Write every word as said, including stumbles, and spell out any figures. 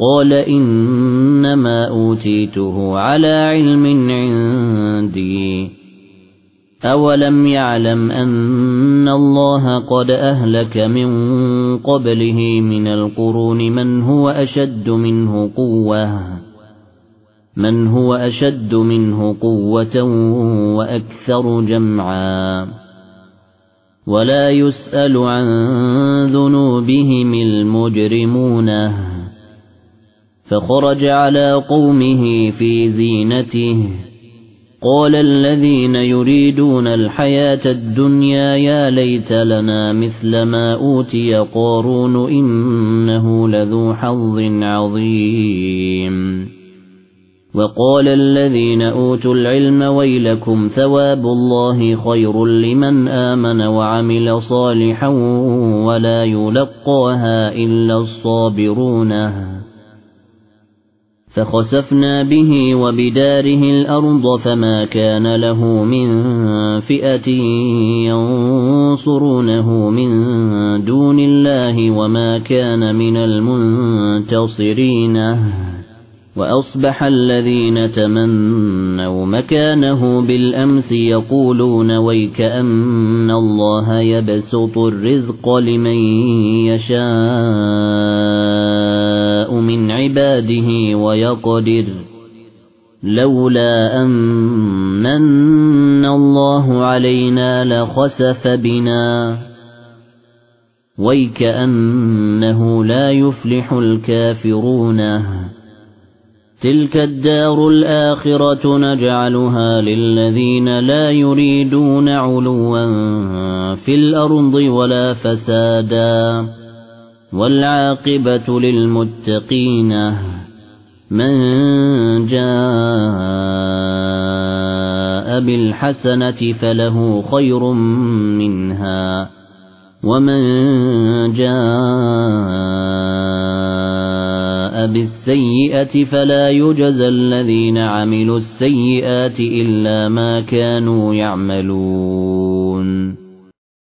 قال إنما أوتيته على علم عندي أولم يعلم أن الله قد أهلك من قبله من القرون من هو أشد منه قوة من هو أشد منه قوة وأكثر جمعا ولا يسأل عن ذنوبهم المجرمون فخرج على قومه في زينته قال الذين يريدون الحياة الدنيا يا ليت لنا مثل ما أوتي قارون إنه لذو حظ عظيم وقال الذين أوتوا العلم ويلكم ثواب الله خير لمن آمن وعمل صالحا ولا يلقاها إلا الصابرون فخسفنا به وبداره الأرض فما كان له من فئة ينصرونه من دون الله وما كان من المنتصرين وأصبح الذين تمنوا مكانه بالأمس يقولون ويكأن الله يبسط الرزق لمن يشاء من عباده ويقدر لولا أمن الله علينا لخسف بنا ويكأنه لا يفلح الكافرون تلك الدار الآخرة نجعلها للذين لا يريدون علوا في الأرض ولا فسادا والعاقبة للمتقين من جاء بالحسنة فله خير منها ومن جاء بالسيئة فلا يجزى الذين عملوا السيئات إلا ما كانوا يعملون